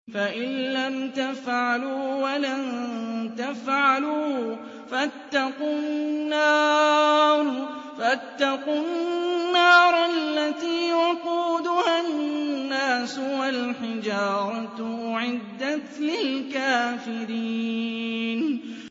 فَإِن لَّمْ تَفْعَلُوا وَلَن تَفْعَلُوا فَاتَّقُوا النَّارَ الَّتِي وَقُودُهَا النَّاسُ وَالْحِجَارَةُ ۖ أُعِدَّتْ لِلْكَافِرِينَ